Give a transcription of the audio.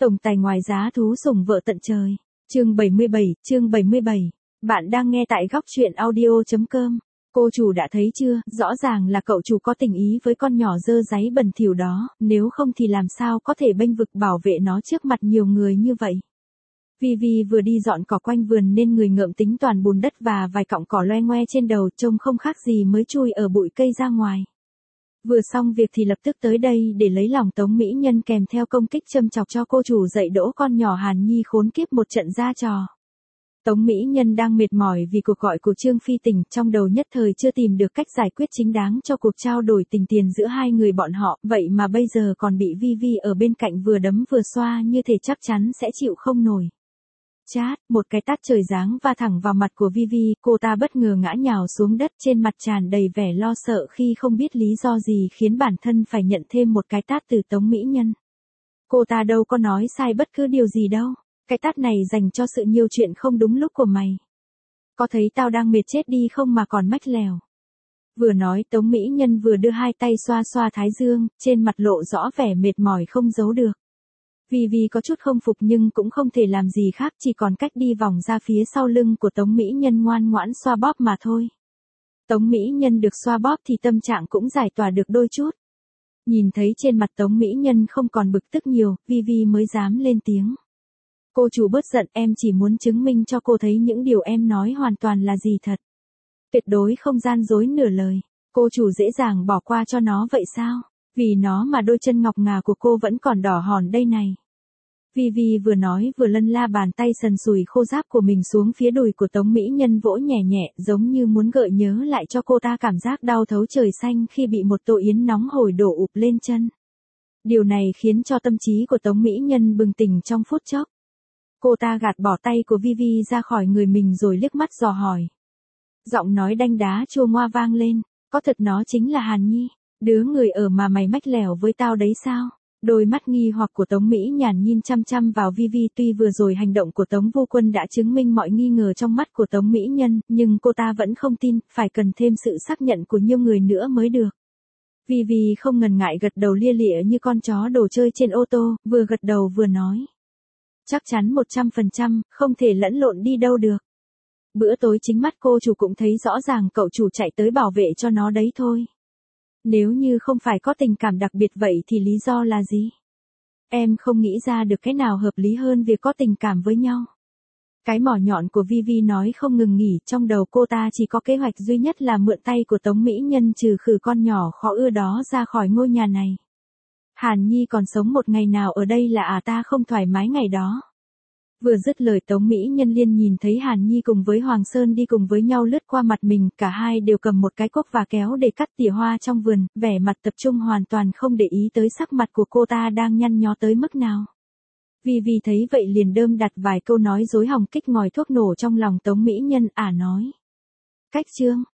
Tổng tài ngoài giá thú sủng vợ tận trời. Chương 77. Bạn đang nghe tại góc truyện audio.com. Cô chủ đã thấy chưa, rõ ràng là cậu chủ có tình ý với con nhỏ dơ dáy bẩn thỉu đó, nếu không thì làm sao có thể bênh vực bảo vệ nó trước mặt nhiều người như vậy. Vivi vừa đi dọn cỏ quanh vườn nên người ngợm tính toàn bùn đất và vài cọng cỏ loe ngoe trên đầu, trông không khác gì mới chui ở bụi cây ra ngoài. Vừa xong việc thì lập tức tới đây để lấy lòng Tống Mỹ Nhân, kèm theo công kích châm chọc cho cô chủ dạy dỗ con nhỏ Hàn Nhi khốn kiếp một trận ra trò. Tống Mỹ Nhân đang mệt mỏi vì cuộc gọi của Trương Phi Tình, trong đầu nhất thời chưa tìm được cách giải quyết chính đáng cho cuộc trao đổi tình tiền giữa hai người bọn họ, vậy mà bây giờ còn bị Vivi ở bên cạnh vừa đấm vừa xoa, như thể chắc chắn sẽ chịu không nổi. Chát, một cái tát trời giáng va thẳng vào mặt của Vivi, cô ta bất ngờ ngã nhào xuống đất, trên mặt tràn đầy vẻ lo sợ khi không biết lý do gì khiến bản thân phải nhận thêm một cái tát từ Tống Mỹ Nhân. Cô ta đâu có nói sai bất cứ điều gì đâu, cái tát này dành cho sự nhiều chuyện không đúng lúc của mày. Có thấy tao đang mệt chết đi không mà còn mách lèo. Vừa nói Tống Mỹ Nhân vừa đưa hai tay xoa xoa thái dương, trên mặt lộ rõ vẻ mệt mỏi không giấu được. Vivi có chút không phục nhưng cũng không thể làm gì khác, chỉ còn cách đi vòng ra phía sau lưng của Tống Mỹ Nhân ngoan ngoãn xoa bóp mà thôi. Tống Mỹ Nhân được xoa bóp thì tâm trạng cũng giải tỏa được đôi chút. Nhìn thấy trên mặt Tống Mỹ Nhân không còn bực tức nhiều, Vivi mới dám lên tiếng. Cô chủ bớt giận, em chỉ muốn chứng minh cho cô thấy những điều em nói hoàn toàn là gì thật. Tuyệt đối không gian dối nửa lời. Cô chủ dễ dàng bỏ qua cho nó vậy sao? Vì nó mà đôi chân ngọc ngà của cô vẫn còn đỏ hòn đây này. Vivi vừa nói vừa lân la bàn tay sần sùi khô ráp của mình xuống phía đùi của Tống Mỹ Nhân, vỗ nhẹ nhẹ, giống như muốn gợi nhớ lại cho cô ta cảm giác đau thấu trời xanh khi bị một tô yến nóng hổi đổ ụp lên chân. Điều này khiến cho tâm trí của Tống Mỹ Nhân bừng tỉnh trong phút chốc. Cô ta gạt bỏ tay của Vivi ra khỏi người mình rồi liếc mắt dò hỏi. Giọng nói đanh đá chua ngoa vang lên, có thật nó chính là Hàn Nhi, đứa người ở mà mày mách lẻo với tao đấy sao? Đôi mắt nghi hoặc của Tống Mỹ Nhàn nhìn chăm chăm vào Vivi, tuy vừa rồi hành động của Tống Vô Quân đã chứng minh mọi nghi ngờ trong mắt của Tống Mỹ Nhân, nhưng cô ta vẫn không tin, phải cần thêm sự xác nhận của nhiều người nữa mới được. Vivi không ngần ngại gật đầu lia lịa như con chó đồ chơi trên ô tô, vừa gật đầu vừa nói. Chắc chắn 100%, không thể lẫn lộn đi đâu được. Bữa tối chính mắt cô chủ cũng thấy rõ ràng cậu chủ chạy tới bảo vệ cho nó đấy thôi. Nếu như không phải có tình cảm đặc biệt vậy thì lý do là gì? Em không nghĩ ra được cái nào hợp lý hơn việc có tình cảm với nhau. Cái mỏ nhọn của Vivi nói không ngừng nghỉ, trong đầu cô ta chỉ có kế hoạch duy nhất là mượn tay của Tống Mỹ Nhân trừ khử con nhỏ khó ưa đó ra khỏi ngôi nhà này. Hàn Nhi còn sống một ngày nào ở đây là ta không thoải mái ngày đó. Vừa dứt lời Tống Mỹ Nhân liền nhìn thấy Hàn Nhi cùng với Hoàng Sơn đi cùng với nhau lướt qua mặt mình, cả hai đều cầm một cái cuốc và kéo để cắt tỉa hoa trong vườn, vẻ mặt tập trung hoàn toàn không để ý tới sắc mặt của cô ta đang nhăn nhó tới mức nào. Vivi thấy vậy liền đơm đặt vài câu nói dối hòng kích ngòi thuốc nổ trong lòng Tống Mỹ Nhân, nói. Cách Trương,